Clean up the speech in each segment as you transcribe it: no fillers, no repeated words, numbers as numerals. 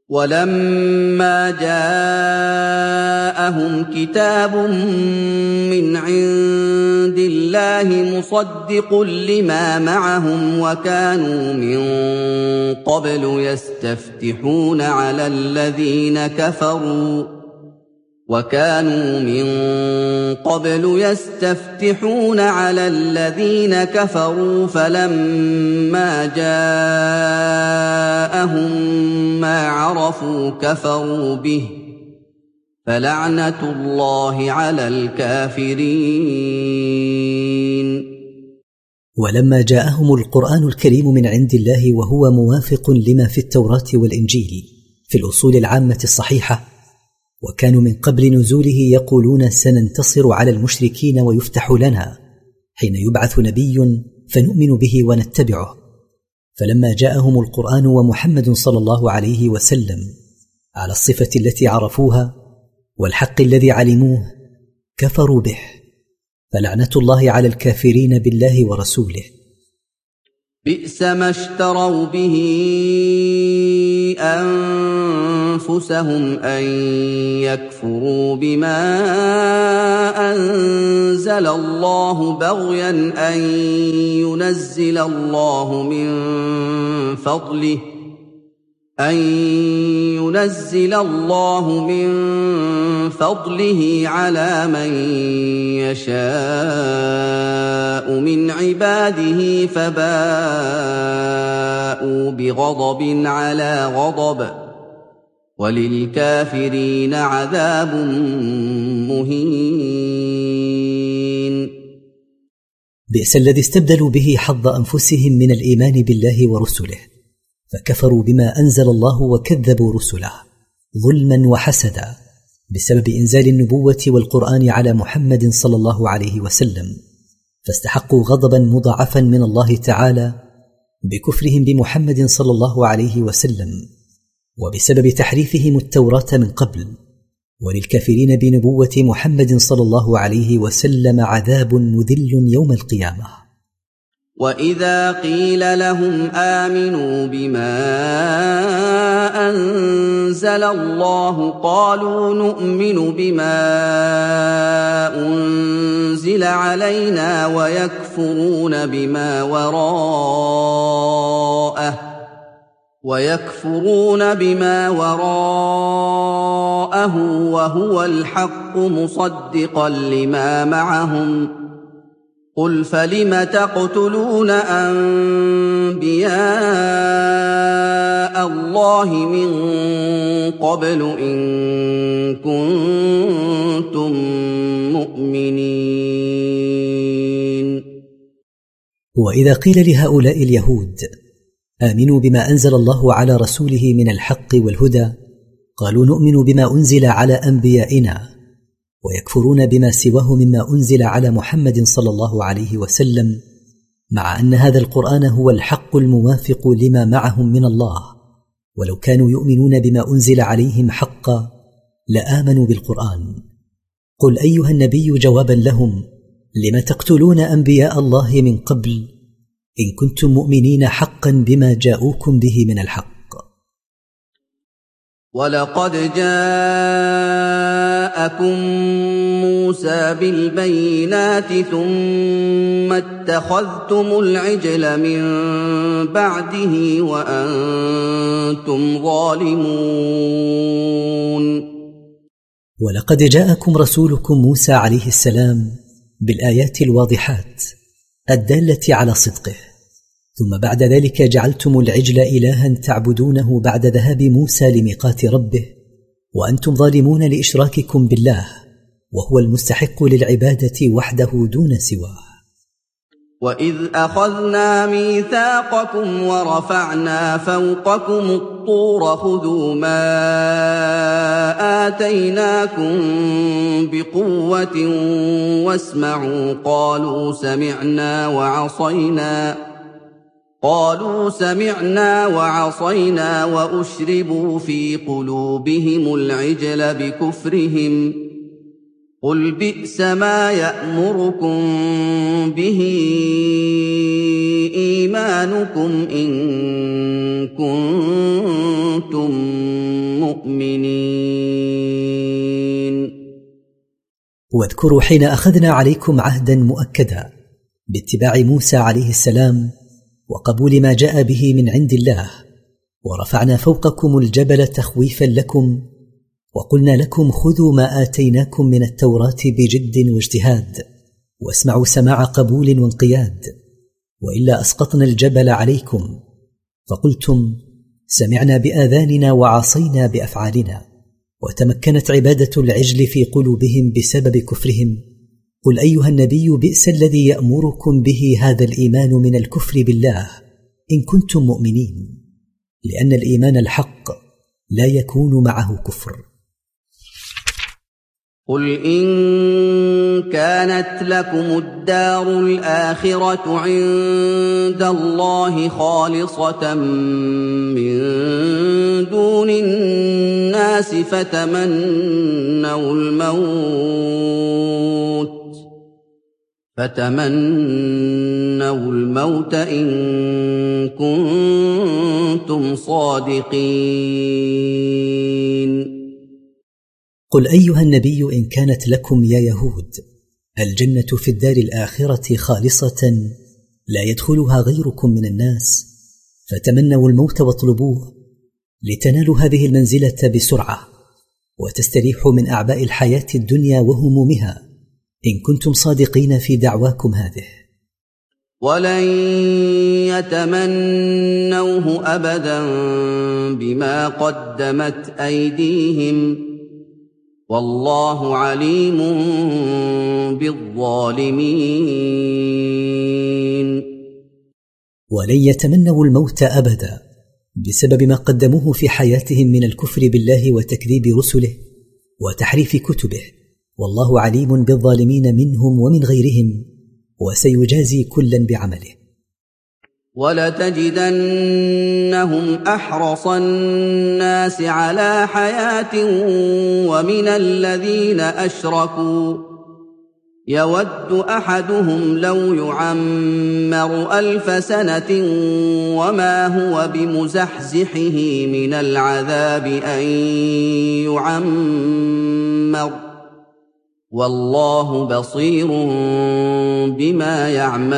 وَلَمَّا جَاءَهُمْ كِتَابٌ مِّنْ عِندِ اللَّهِ مُصَدِّقٌ لِّمَا مَعَهُمْ وَكَانُوا مِن قَبْلُ يَسْتَفْتِحُونَ عَلَى الَّذِينَ كَفَرُوا فَلَمَّا جَاءَهُم مَّا عَرَفُوا كَفَرُوا بِهِ ۚ فَلَعْنَةُ اللَّهِ عَلَى الْكَافِرِينَ. ولما جاءهم القرآن الكريم من عند الله وهو موافق لما في التوراة والإنجيل في الأصول العامة الصحيحة، وكانوا من قبل نزوله يقولون سننتصر على المشركين ويفتح لنا حين يبعث نبي فنؤمن به ونتبعه، فلما جاءهم القرآن ومحمد صلى الله عليه وسلم على الصفة التي عرفوها والحق الذي علموه كفروا به، فلعنة الله على الكافرين بالله ورسوله. بئس ما اشتروا به أنفسهم أن يكفروا بما أنزل الله بغيا أن ينزل الله من فضله على من يشاء من عباده، فباءوا بغضب على غضب، وللكافرين عذاب مهين. بئس الذي استبدلوا به حظ أنفسهم من الإيمان بالله ورسله، فكفروا بما أنزل الله وكذبوا رسله ظلما وحسدا بسبب إنزال النبوة والقرآن على محمد صلى الله عليه وسلم، فاستحقوا غضبا مضاعفا من الله تعالى بكفرهم بمحمد صلى الله عليه وسلم وبسبب تحريفهم التوراة من قبل، وللكافرين بنبوة محمد صلى الله عليه وسلم عذاب مذل يوم القيامة. وَإِذَا قِيلَ لَهُمْ آمِنُوا بِمَا أَنزَلَ اللَّهُ قَالُوا نُؤْمِنُ بِمَا أُنزِلَ عَلَيْنَا وَيَكْفُرُونَ بِمَا وَرَاءَهُ وَهُوَ الْحَقُّ مُصَدِّقًا لِّمَا مَعَهُمْ ۗ قُلْ فَلِمَ تَقْتُلُونَ أَنبِيَاءَ اللَّهِ مِن قَبْلُ إِن كُنتُم مُّؤْمِنِينَ. وإذا قيل لهؤلاء اليهود آمنوا بما أنزل الله على رسوله من الحق والهدى قالوا نؤمن بما أنزل على أنبيائنا، ويكفرون بما سواه مما أنزل على محمد صلى الله عليه وسلم، مع أن هذا القرآن هو الحق الموافق لما معهم من الله، ولو كانوا يؤمنون بما أنزل عليهم حقا لآمنوا بالقرآن. قل أيها النبي جوابا لهم: لم تقتلون أنبياء الله من قبل إن كنتم مؤمنين حقا بما جاءوكم به من الحق. وَلَقَدْ جَاءَكُم مُّوسَىٰ بِالْبَيِّنَاتِ ثُمَّ اتَّخَذْتُمُ الْعِجْلَ مِن بَعْدِهِ وَأَنتُمْ ظَالِمُونَ. ولقد جاءكم رسولكم موسى عليه السلام بالآيات الواضحات الدالة على صدقه، ثم بعد ذلك جعلتم العجل إلها تعبدونه بعد ذهاب موسى لميقات ربه، وأنتم ظالمون لإشراككم بالله، وهو المستحق للعبادة وحده دون سواه. وَإِذْ أَخَذْنَا مِيثَاقَكُمْ وَرَفَعْنَا فَوْقَكُمُ الطُّورَ خُذُوا مَا آتَيْنَاكُم بِقُوَّةٍ وَاسْمَعُوا قَالُوا سَمِعْنَا وَعَصَيْنَا وَأُشْرِبُوا فِي قُلُوبِهِمُ الْعِجْلَ بِكُفْرِهِمْ ۚ قُلْ بِئْسَ مَا يَأْمُرُكُم بِهِ إِيمَانُكُمْ إِن كُنتُم كنتم مؤمنين. واذكروا حين أخذنا عليكم عهدا مؤكدا باتباع موسى عليه السلام وقبول ما جاء به من عند الله، ورفعنا فوقكم الجبل تخويفا لكم، وقلنا لكم خذوا ما آتيناكم من التوراة بجد واجتهاد، واسمعوا سماع قبول وانقياد، وإلا أسقطنا الجبل عليكم فقلتم سمعنا بآذاننا وعصينا بأفعالنا، وتمكنت عبادة العجل في قلوبهم بسبب كفرهم. قل أيها النبي بئس الذي يأمركم به هذا الإيمان من الكفر بالله إن كنتم مؤمنين، لأن الإيمان الحق لا يكون معه كفر. قل إن كانت لكم الدار الآخرة عند الله خالصة من دون الناس فتمنوا الموت إن كنتم صادقين. قل أيها النبي إن كانت لكم يا يهود الجنة في الدار الآخرة خالصة لا يدخلها غيركم من الناس، فتمنوا الموت واطلبوه لتنالوا هذه المنزلة بسرعة وتستريحوا من أعباء الحياة الدنيا وهمومها إن كنتم صادقين في دعواكم هذه. ولن يتمنوه أبدا بما قدمت أيديهم والله عليم بالظالمين. ولن يتمنوا الموت أبدا بسبب ما قدموه في حياتهم من الكفر بالله وتكذيب رسله وتحريف كتبه، والله عليم بالظالمين منهم ومن غيرهم، وسيجازي كلا بعمله. ولتجدنهم أحرص الناس على حياة ومن الذين أشركوا يود أحدهم لو يعمر 1000 سنة وما هو بمزحزحه من العذاب أن يعمر والله بصير بما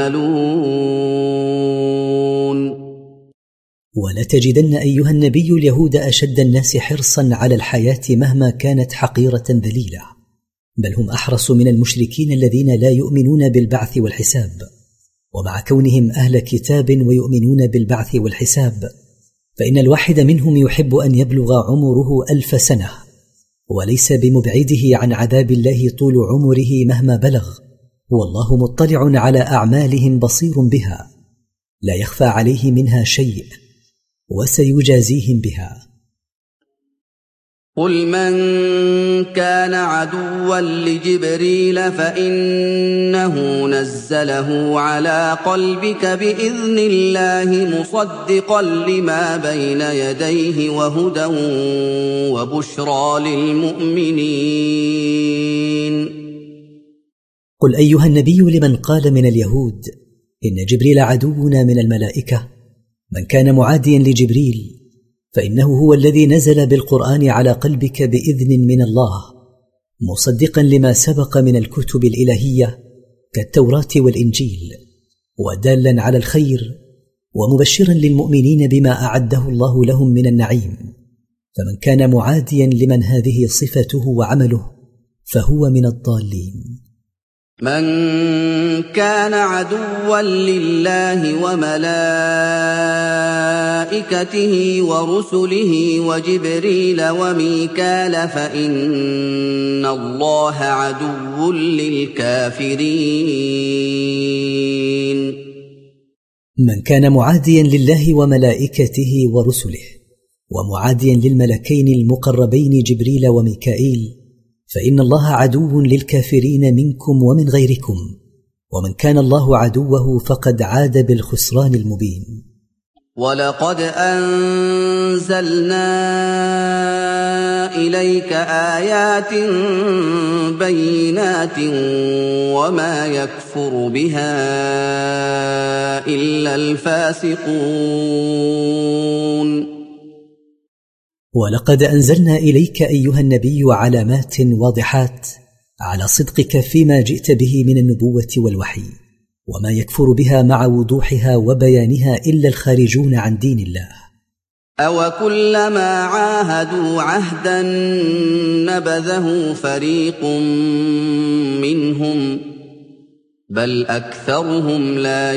يعملون. ولتجدن أيها النبي اليهود أشد الناس حرصا على الحياة مهما كانت حقيرة ذليلة، بل هم أحرص من المشركين الذين لا يؤمنون بالبعث والحساب، ومع كونهم أهل كتاب ويؤمنون بالبعث والحساب فإن الواحد منهم يحب أن يبلغ عمره 1000 سنة، وليس بمبعده عن عذاب الله طول عمره مهما بلغ، والله مطلع على أعمالهم بصير بها لا يخفى عليه منها شيء، وسيجازيهم بها. قل من كان عدوا لجبريل فإنه نزله على قلبك بإذن الله مصدقا لما بين يديه وهدى وبشرى للمؤمنين. قل أيها النبي لمن قال من اليهود إن جبريل عدونا من الملائكة، من كان معاديا لجبريل فإنه هو الذي نزل بالقرآن على قلبك بإذن من الله مصدقا لما سبق من الكتب الإلهية كالتوراة والإنجيل، ودالا على الخير ومبشرا للمؤمنين بما أعده الله لهم من النعيم. فمن كان معاديا لمن هذه صفته وعمله فهو من الضالين. من كان عدوا لله وملائكته ورسله وجبريل وميكال فإن الله عدو للكافرين. من كان معاديا لله وملائكته ورسله ومعاديا للملكين المقربين جبريل وميكائيل فإن الله عدو للكافرين منكم ومن غيركم، ومن كان الله عدوه فقد عاد بالخسران المبين. ولقد أنزلنا إليك آيات بينات وما يكفر بها إلا الفاسقون. ولقد أنزلنا إليك أيها النبي علامات واضحات على صدقك فيما جئت به من النبوة والوحي، وما يكفر بها مع وضوحها وبيانها إلا الخارجون عن دين الله. أَوَكُلَّمَا عَاهَدُوا عَهْدًا نَّبَذَهُ فريق منهم بل أكثرهم لا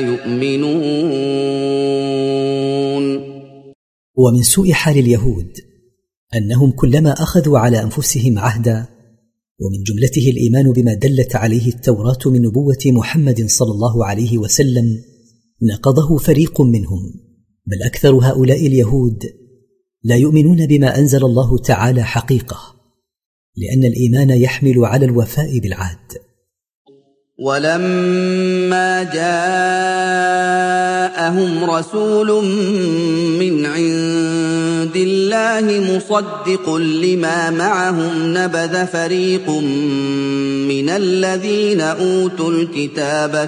يؤمنون. ومن سوء حال اليهود أنهم كلما أخذوا على أنفسهم عهدا، ومن جملته الإيمان بما دلت عليه التوراة من نبوة محمد صلى الله عليه وسلم، نقضه فريق منهم، بل أكثر هؤلاء اليهود لا يؤمنون بما أنزل الله تعالى حقيقة، لأن الإيمان يحمل على الوفاء بالعهد. ولما جاءهم رسول من عند الله مصدق لما معهم نبذ فريق من الذين أوتوا الكتاب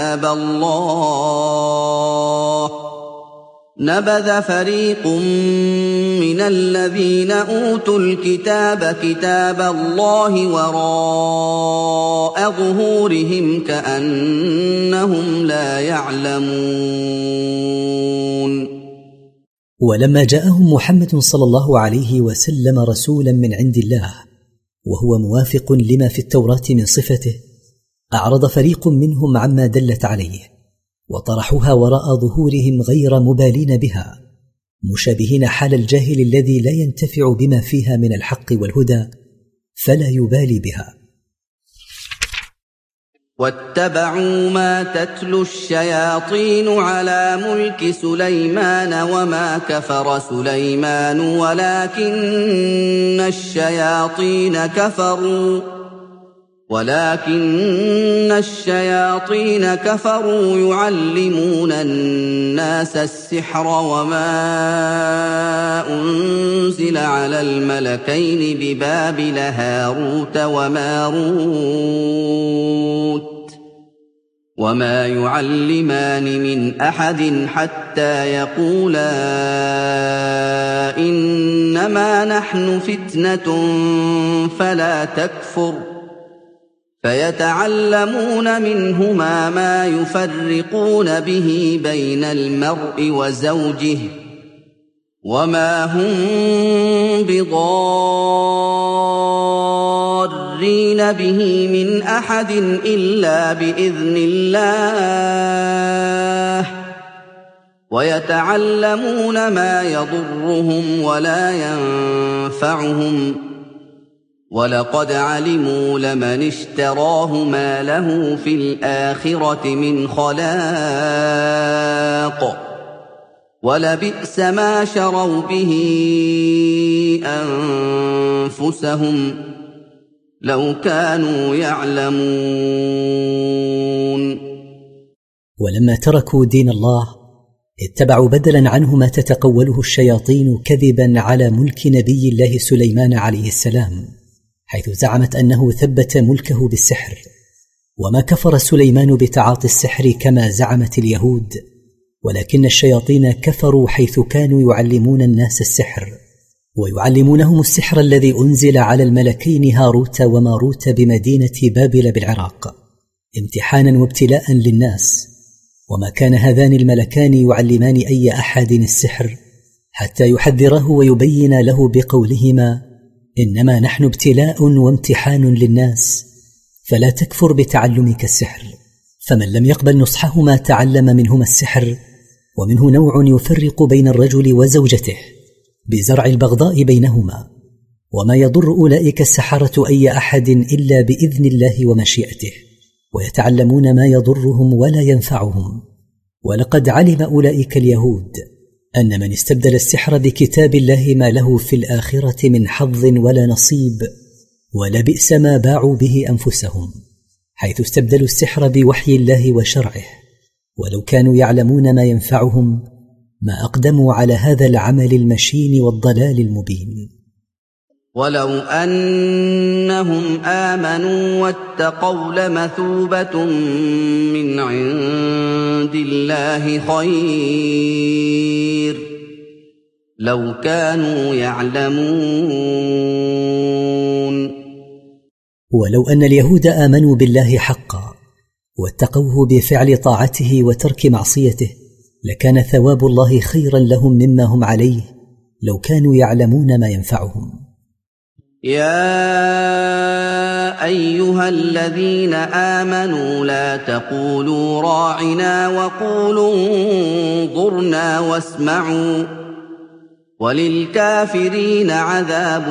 كتاب الله وراء ظهورهم كأنهم لا يعلمون. ولما جاءهم محمد صلى الله عليه وسلم رسولا من عند الله وهو موافق لما في التوراة من صفته، أعرض فريق منهم عما دلت عليه وطرحوها وراء ظهورهم غير مبالين بها، مشابهين حال الجاهل الذي لا ينتفع بما فيها من الحق والهدى فلا يبالي بها. واتبعوا ما تتلو الشياطين على ملك سليمان وما كفر سليمان ولكن الشياطين كفروا يعلمون الناس السحر وما أنزل على الملكين ببابل هاروت وماروت وما يعلمان من أحد حتى يقولا إنما نحن فتنة فلا تكفر، فيتعلمون منهما ما يفرقون به بين المرء وزوجه وما هم بضارين به من أحد إلا بإذن الله، ويتعلمون ما يضرهم ولا ينفعهم، ولقد علموا لمن اشتراه ما له في الآخرة من خلاق، ولبئس ما شروا به أنفسهم لو كانوا يعلمون. ولما تركوا دين الله اتبعوا بدلا عنه ما تتقوله الشياطين كذبا على ملك نبي الله سليمان عليه السلام، حيث زعمت أنه ثبت ملكه بالسحر، وما كفر سليمان بتعاطي السحر كما زعمت اليهود، ولكن الشياطين كفروا حيث كانوا يعلمون الناس السحر، ويعلمونهم السحر الذي أنزل على الملكين هاروت وماروت بمدينة بابل بالعراق امتحانا وابتلاء للناس. وما كان هذان الملكان يعلمان أي أحد السحر حتى يحذره ويبين له بقولهما إنما نحن ابتلاء وامتحان للناس فلا تكفر بتعلمك السحر. فمن لم يقبل نصحهما تعلم منهما السحر، ومنه نوع يفرق بين الرجل وزوجته بزرع البغضاء بينهما، وما يضر أولئك السحرة أي أحد إلا بإذن الله ومشيئته، ويتعلمون ما يضرهم ولا ينفعهم. ولقد علم أولئك اليهود أن من استبدل السحر بكتاب الله ما له في الآخرة من حظ ولا نصيب، ولبئس ما باعوا به أنفسهم، حيث استبدلوا السحر بوحي الله وشرعه، ولو كانوا يعلمون ما ينفعهم ما أقدموا على هذا العمل المشين والضلال المبين. ولو أنهم آمنوا واتقوا لمثوبة من عند الله خير لو كانوا يعلمون. ولو أن اليهود آمنوا بالله حقا واتقوه بفعل طاعته وترك معصيته لكان ثواب الله خيرا لهم مما هم عليه لو كانوا يعلمون ما ينفعهم. يا أيها الذين آمنوا لا تقولوا راعنا وقولوا انظرنا واسمعوا وللكافرين عذاب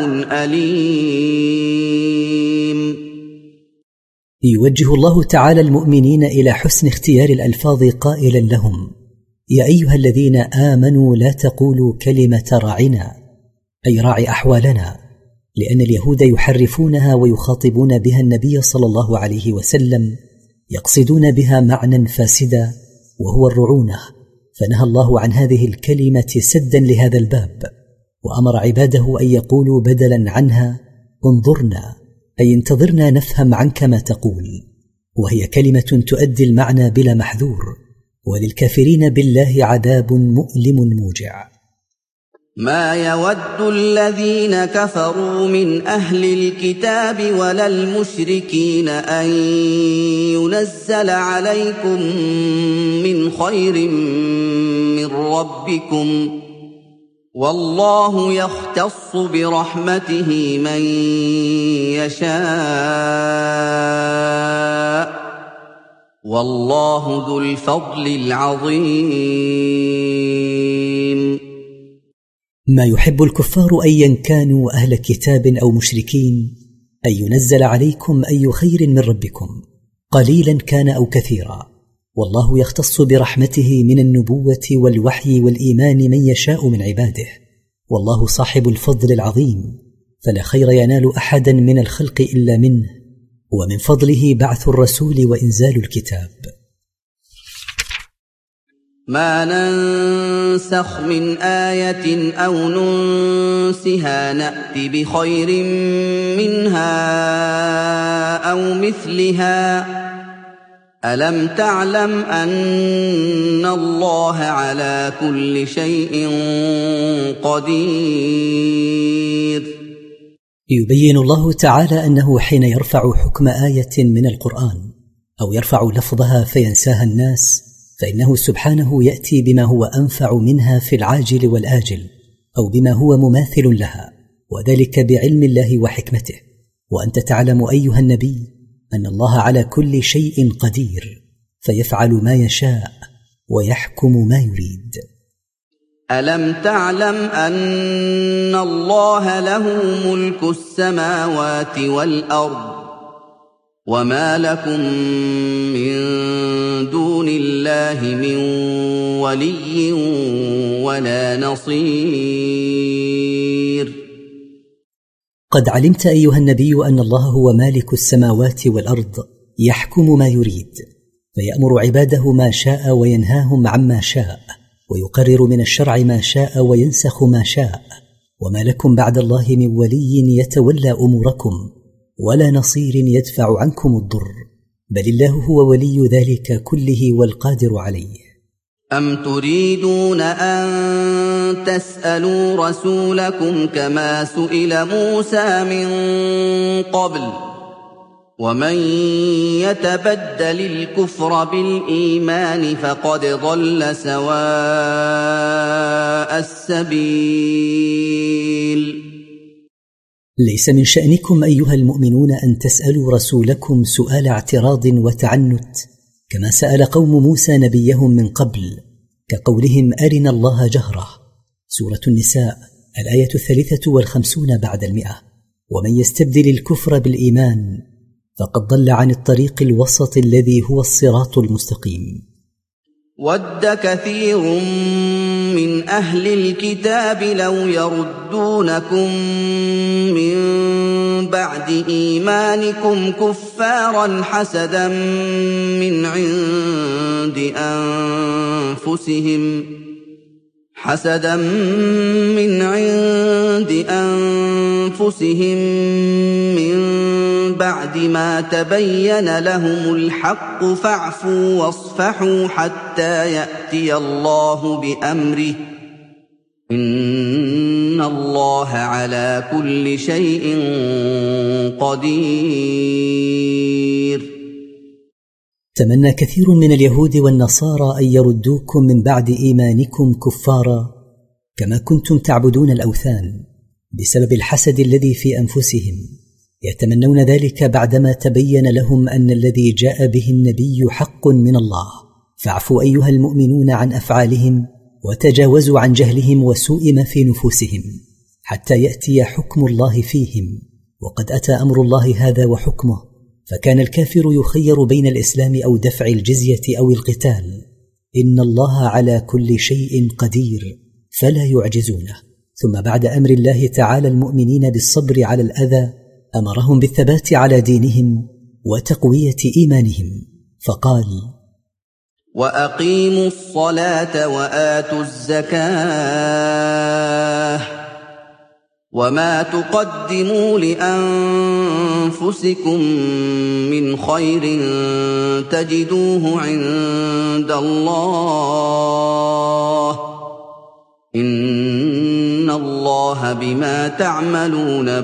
أليم. يوجه الله تعالى المؤمنين إلى حسن اختيار الألفاظ قائلا لهم: يا أيها الذين آمنوا لا تقولوا كلمة راعنا، أي راعي أحوالنا، لأن اليهود يحرفونها ويخاطبون بها النبي صلى الله عليه وسلم يقصدون بها معنى فاسدا وهو الرعونة، فنهى الله عن هذه الكلمة سدا لهذا الباب، وأمر عباده أن يقولوا بدلا عنها انظرنا، أي انتظرنا نفهم عنك ما تقول، وهي كلمة تؤدي المعنى بلا محذور. وللكافرين بالله عذاب مؤلم موجع. ما يود الذين كفروا من أهل الكتاب ولا المشركين أن ينزل عليكم من خير من ربكم، والله يختص برحمته من يشاء، والله ذو الفضل العظيم. ما يحب الكفار أيا كانوا أهل كتاب أو مشركين أن ينزل عليكم أي خير من ربكم، قليلا كان أو كثيرا، والله يختص برحمته من النبوة والوحي والإيمان من يشاء من عباده، والله صاحب الفضل العظيم، فلا خير ينال أحدا من الخلق إلا منه، ومن فضله بعث الرسول وإنزال الكتاب. ما ننسخ من آية أو ننسها نأت بخير منها أو مثلها، ألم تعلم أن الله على كل شيء قدير. يبين الله تعالى أنه حين يرفع حكم آية من القرآن أو يرفع لفظها فينساها الناس، فإنه سبحانه يأتي بما هو أنفع منها في العاجل والآجل، أو بما هو مماثل لها، وذلك بعلم الله وحكمته. وأنت تعلم أيها النبي أن الله على كل شيء قدير، فيفعل ما يشاء ويحكم ما يريد. ألم تعلم أن الله له ملك السماوات والأرض، وما لكم من دون الله من ولي ولا نصير. قد علمت أيها النبي أن الله هو مالك السماوات والأرض، يحكم ما يريد، فيأمر عباده ما شاء وينهاهم عما شاء، ويقرر من الشرع ما شاء وينسخ ما شاء، وما لكم بعد الله من ولي يتولى أموركم ولا نصير يدفع عنكم الضر، بل الله هو ولي ذلك كله والقادر عليه. أم تريدون أن تسألوا رسولكم كما سئل موسى من قبل، ومن يتبدل الكفر بالإيمان فقد ضل سواء السبيل. ليس من شأنكم أيها المؤمنون أن تسألوا رسولكم سؤال اعتراض وتعنت كما سأل قوم موسى نبيهم من قبل، كقولهم أرنا الله جهرة، سورة النساء الآية 53 بعد 100. ومن يستبدل الكفر بالإيمان فقد ضل عن الطريق الوسط الذي هو الصراط المستقيم. ود كثير من أهل الكتاب لو يردونكم من بعد إيمانكم كفارا حسدا من عند أنفسهم من بعد ما تبين لهم الحق، فاعفوا واصفحوا حتى يأتي الله بأمره، إِنَّ اللَّهَ عَلَى كُلِّ شَيْءٍ قَدِيرٌ. تمنى كثير من اليهود والنصارى أن يردوكم من بعد إيمانكم كفارا كما كنتم تعبدون الأوثان بسبب الحسد الذي في أنفسهم، يتمنون ذلك بعدما تبين لهم أن الذي جاء به النبي حق من الله. فاعفوا أيها المؤمنون عن أفعالهم وتجاوزوا عن جهلهم وسوء ما في نفوسهم حتى يأتي حكم الله فيهم، وقد أتى أمر الله هذا وحكمه، فكان الكافر يخير بين الإسلام أو دفع الجزية أو القتال. إن الله على كل شيء قدير فلا يعجزونه. ثم بعد أمر الله تعالى المؤمنين بالصبر على الأذى أمرهم بالثبات على دينهم وتقوية إيمانهم، فقال: وأقيموا الصلاة وآتوا الزكاة وما تقدموا لأنفسكم من خير تجدوه عند الله إن الله بما تعملون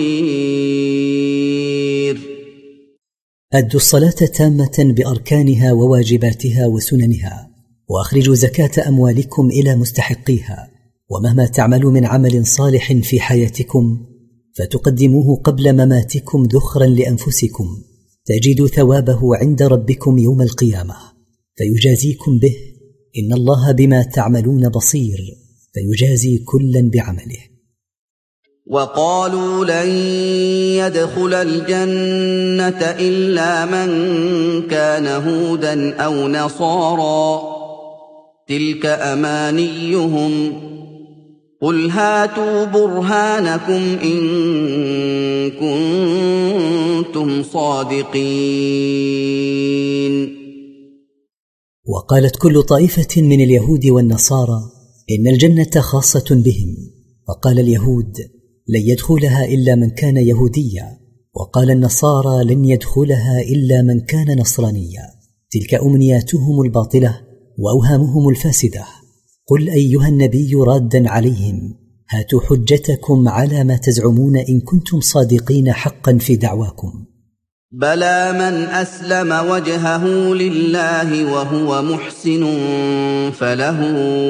بصير. أدوا الصلاة تامة بأركانها وواجباتها وسننها، وأخرجوا زكاة أموالكم إلى مستحقيها، ومهما تعملوا من عمل صالح في حياتكم فتقدموه قبل مماتكم ذخرا لأنفسكم تجدوا ثوابه عند ربكم يوم القيامة فيجازيكم به، إن الله بما تعملون بصير، فيجازي كلا بعمله. وقالوا لن يدخل الجنة إلا من كان هودا أو نصارى تلك أمانيهم قل هاتوا برهانكم إن كنتم صادقين. وقالت كل طائفة من اليهود والنصارى إن الجنة خاصة بهم، فقال اليهود لن يدخلها إلا من كان يهوديا، وقال النصارى لن يدخلها إلا من كان نصرانيا. تلك أمنياتهم الباطلة وأوهامهم الفاسدة. قل أيها النبي رادا عليهم هاتوا حجتكم على ما تزعمون إن كنتم صادقين حقا في دعواكم. بلى من أسلم وجهه لله وهو محسن فله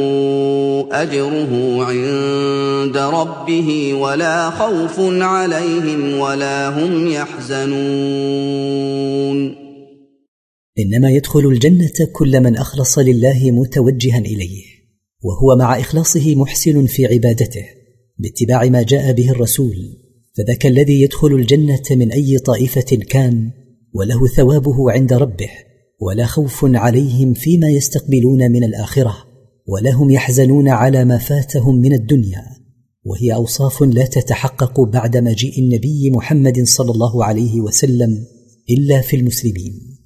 أجره عند ربه ولا خوف عليهم ولا هم يحزنون. إنما يدخل الجنة كل من أخلص لله متوجها إليه، وهو مع إخلاصه محسن في عبادته باتباع ما جاء به الرسول، فذاك الذي يدخل الجنة من أي طائفة كان، وله ثوابه عند ربه، ولا خوف عليهم فيما يستقبلون من الآخرة، ولا هم يحزنون على ما فاتهم من الدنيا، وهي أوصاف لا تتحقق بعد مجيء النبي محمد صلى الله عليه وسلم إلا في المسلمين.